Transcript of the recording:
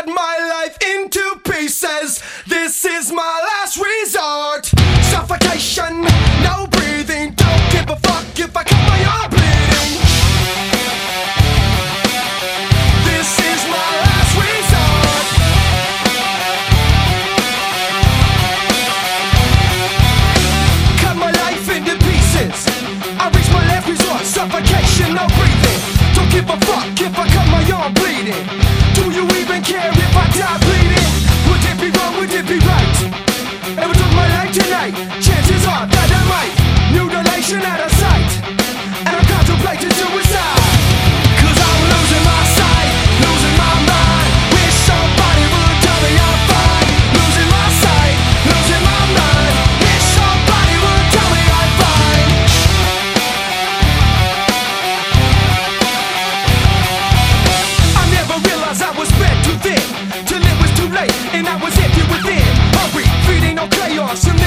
cut my life into pieces. This is my last resort. Suffocation, no breathing. Don't give a fuck if I cut my arm bleeding. This is my last resort. Cut my life into pieces. I reach my last resort. Suffocation, no breathing. Don't give a fuck if I cut my arm bleeding. Do you even care if I die bleeding? Would it be wrong, would it be right? If I took my life tonight, chances are that I might. Mutilation out of sight, and I'm contemplating suicide. Cause I'm losing my sight, losing my mind. Wish somebody would tell me I'm fine. Losing my sight, losing my mind. Wish somebody would tell me I'm fine. I never realized I was spread too thin, till it was too late and I was empty within. Hungry, feeding on chaos.